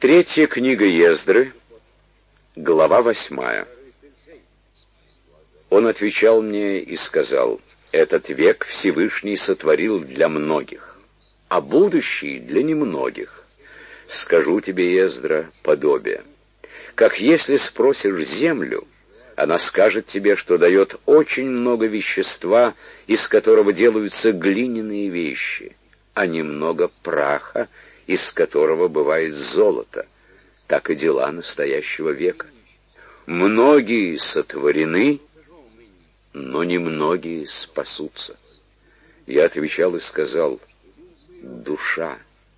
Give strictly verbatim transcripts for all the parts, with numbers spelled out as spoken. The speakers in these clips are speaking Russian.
Третья книга Ездры, глава восьмая. Он отвечал мне и сказал: этот век Всевышний сотворил для многих, а будущий для немногих. Скажу тебе, Ездра, подобие. Как если спросишь землю, она скажет тебе, что дает очень много вещества, из которого делаются глиняные вещи, а немного праха, из которого бывает золото. Так и дела настоящего века. Многие сотворены, но немногие спасутся. Я отвечал и сказал: душа,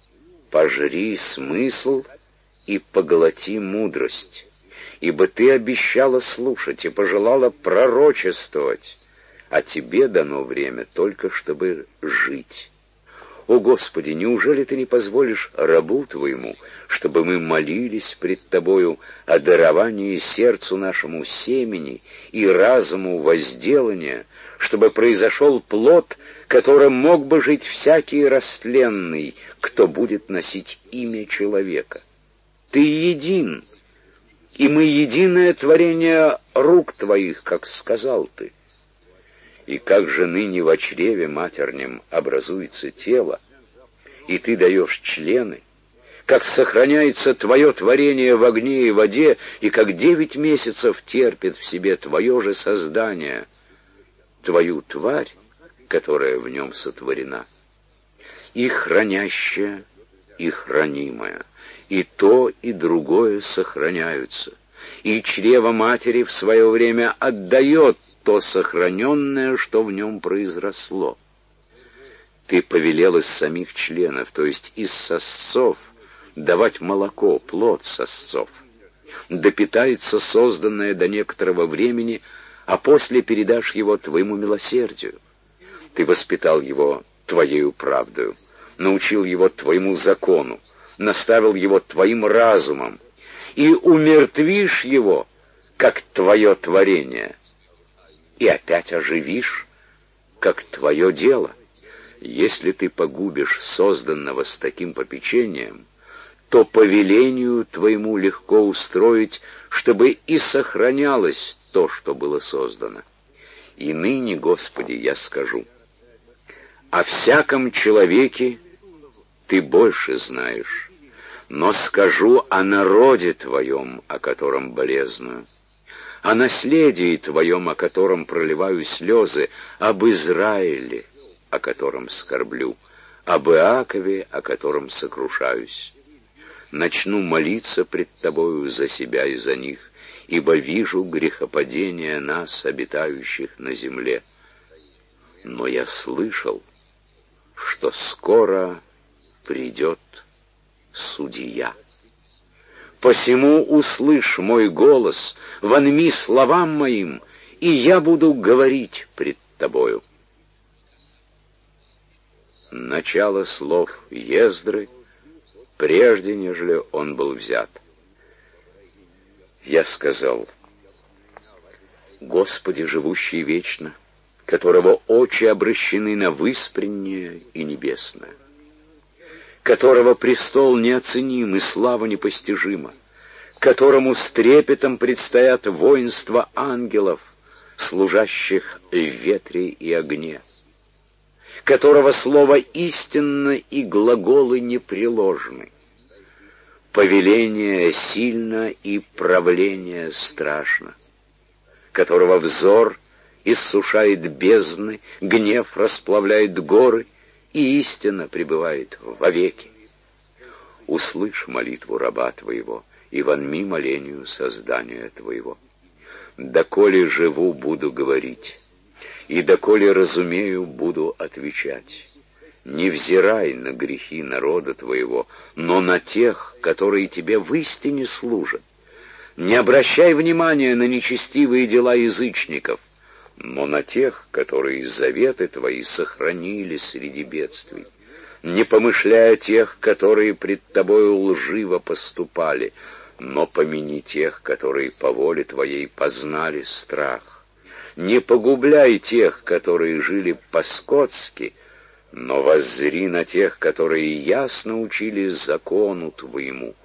пожри смысл и поглоти мудрость, ибо ты обещала слушать и пожелала пророчествовать, а тебе дано время только чтобы жить. О Господи, неужели ты не позволишь рабу твоему, чтобы мы молились пред тобою о даровании сердцу нашему семени и разуму возделания, чтобы произошел плод, которым мог бы жить всякий растленный, кто будет носить имя человека? Ты един, и мы единое творение рук твоих, как сказал ты. И как же ныне во чреве матернем образуется тело, и ты даешь члены, как сохраняется твое творение в огне и воде, и как девять месяцев терпит в себе твое же создание, твою тварь, которая в нем сотворена, и хранящая, и хранимая, и то, и другое сохраняются, и чрево матери в свое время отдает то сохраненное, что в нем произросло. Ты повелел из самих членов, то есть из сосцов, давать молоко, плод сосцов. Да питается созданное до некоторого времени, а после передашь его твоему милосердию. Ты воспитал его твоею правдою, научил его твоему закону, наставил его твоим разумом, и умертвишь его, как твое творение, и опять оживишь, как твое дело. Если ты погубишь созданного с таким попечением, то по велению твоему легко устроить, чтобы и сохранялось то, что было создано. И ныне, Господи, я скажу: о всяком человеке ты больше знаешь, но скажу о народе твоем, о котором болезную, о наследии твоем, о котором проливаю слезы, об Израиле, о котором скорблю, об Иакове, о котором сокрушаюсь. Начну молиться пред тобою за себя и за них, ибо вижу грехопадение нас, обитающих на земле. Но я слышал, что скоро придет судья. Посему услышь мой голос, вонми словам моим, и я буду говорить пред тобою. Начало слов Ездры, прежде нежели он был взят. Я сказал: Господи, живущий вечно, которого очи обращены на выспреннее и небесное, которого престол неоценим и слава непостижима, которому с трепетом предстоят воинства ангелов, служащих в ветре и огне, которого слово истинно и глаголы непреложны, повеление сильно и правление страшно, которого взор иссушает бездны, гнев расплавляет горы, и истина пребывает вовеки. Услышь молитву раба твоего, и вонми молению создания твоего. Доколе живу, буду говорить, и доколе разумею, буду отвечать. Не взирай на грехи народа твоего, но на тех, которые тебе в истине служат. Не обращай внимания на нечестивые дела язычников, но на тех, которые заветы твои сохранили среди бедствий. Не помышляя о тех, которые пред тобою лживо поступали, но помяни тех, которые по воле твоей познали страх. Не погубляй тех, которые жили по-скотски, но воззри на тех, которые ясно учили закону твоему.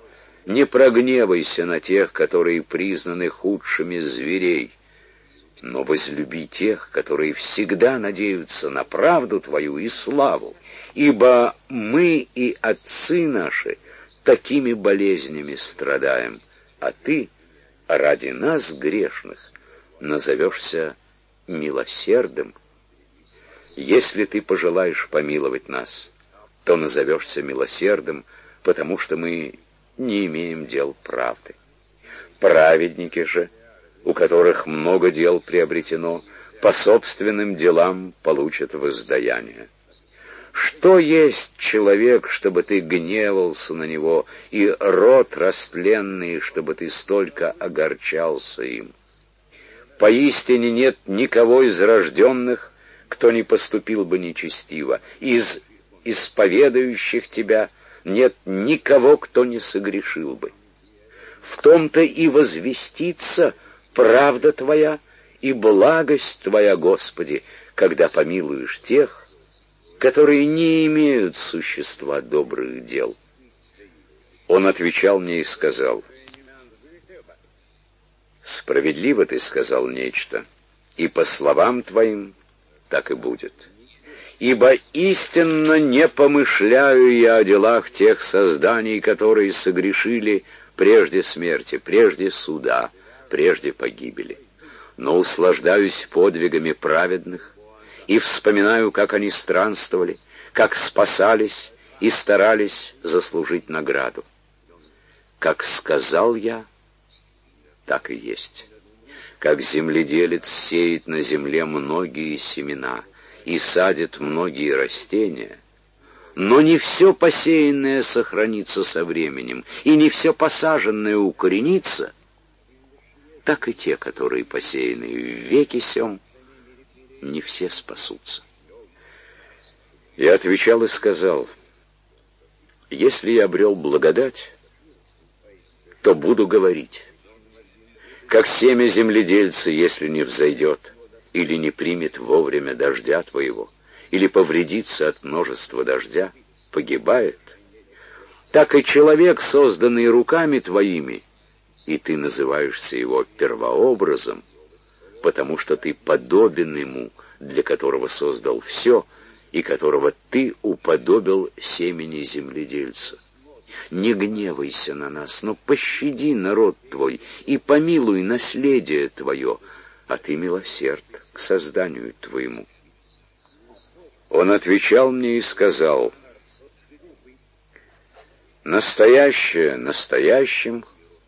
Не прогневайся на тех, которые признаны худшими зверей, но возлюби тех, которые всегда надеются на правду твою и славу, ибо мы и отцы наши такими болезнями страдаем, а ты ради нас, грешных, назовешься милосердным. Если ты пожелаешь помиловать нас, то назовешься милосердным, потому что мы не имеем дел правды. Праведники же, у которых много дел приобретено, по собственным делам получат воздаяние. Что есть человек, чтобы ты гневался на него, и род растленный, чтобы ты столько огорчался им? Поистине нет никого из рожденных, кто не поступил бы нечестиво. Из исповедающих тебя нет никого, кто не согрешил бы. В том-то и возвестится правда твоя и благость твоя, Господи, когда помилуешь тех, которые не имеют существа добрых дел. Он отвечал мне и сказал: справедливо ты сказал нечто, и по словам твоим так и будет. Ибо истинно не помышляю я о делах тех созданий, которые согрешили прежде смерти, прежде суда, прежде погибели, но услаждаюсь подвигами праведных и вспоминаю, как они странствовали, как спасались и старались заслужить награду. Как сказал я, так и есть. Как земледелец сеет на земле многие семена и садит многие растения, но не все посеянное сохранится со временем, и не все посаженное укоренится, так и те, которые посеяны в веки сем, не все спасутся. Я отвечал и сказал: если я обрел благодать, то буду говорить. Как семя земледельца, если не взойдет, или не примет вовремя дождя твоего, или повредится от множества дождя, погибает, так и человек, созданный руками твоими, и ты называешься его первообразом, потому что ты подобен ему, для которого создал все, и которого ты уподобил семени земледельца. Не гневайся на нас, но пощади народ твой и помилуй наследие твое, а ты милосерд к созданию твоему. Он отвечал мне и сказал: настоящее настоящим,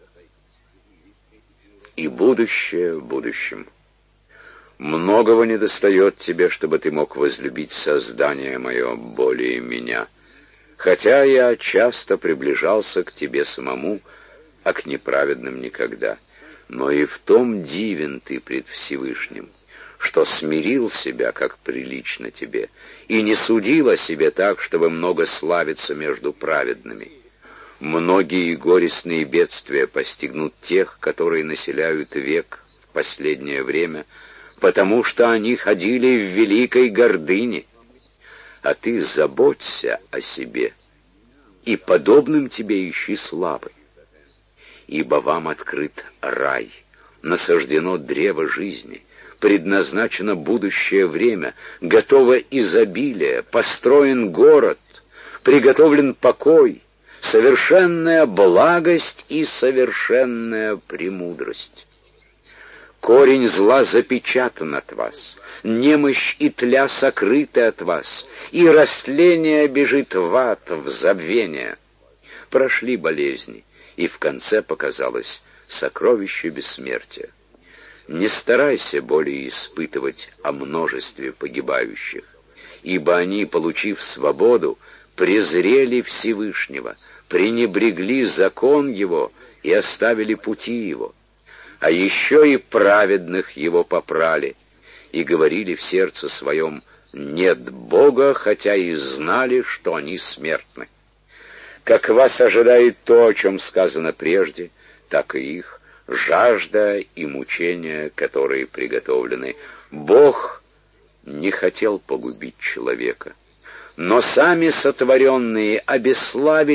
и будущее будущим. Многого недостает тебе, чтобы ты мог возлюбить создание мое более меня, хотя я часто приближался к тебе самому, а к неправедным никогда. Но и в том дивен ты пред Всевышним, что смирил себя, как прилично тебе, и не судил о себе так, чтобы много славиться между праведными. Многие горестные бедствия постигнут тех, которые населяют век в последнее время, потому что они ходили в великой гордыне. А ты заботься о себе, и подобным тебе ищи славы. Ибо вам открыт рай, насаждено древо жизни, предназначено будущее время, готово изобилие, построен город, приготовлен покой, совершенная благость и совершенная премудрость. Корень зла запечатан от вас, немощь и тля сокрыты от вас, и растление бежит в ад, в забвение. Прошли болезни, и в конце показалось сокровище бессмертия. Не старайся более испытывать о множестве погибающих, ибо они, получив свободу, презрели Всевышнего, пренебрегли закон Его и оставили пути Его. А еще и праведных его попрали, и говорили в сердце своем: нет Бога, хотя и знали, что они смертны. Как вас ожидает то, о чем сказано прежде, так и их жажда и мучения, которые приготовлены. Бог не хотел погубить человека, но сами сотворенные обесславили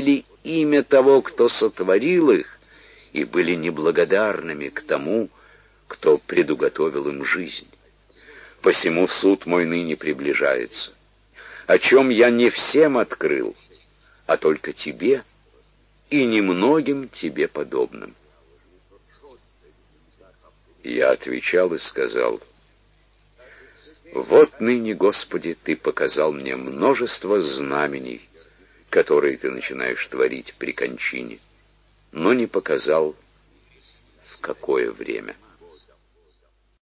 имя того, кто сотворил их, и были неблагодарными к тому, кто предуготовил им жизнь. Посему суд мой ныне приближается, о чем я не всем открыл, а только тебе и немногим тебе подобным. Я отвечал и сказал: вот ныне, Господи, Ты показал мне множество знамений, которые Ты начинаешь творить при кончине, но не показал, в какое время.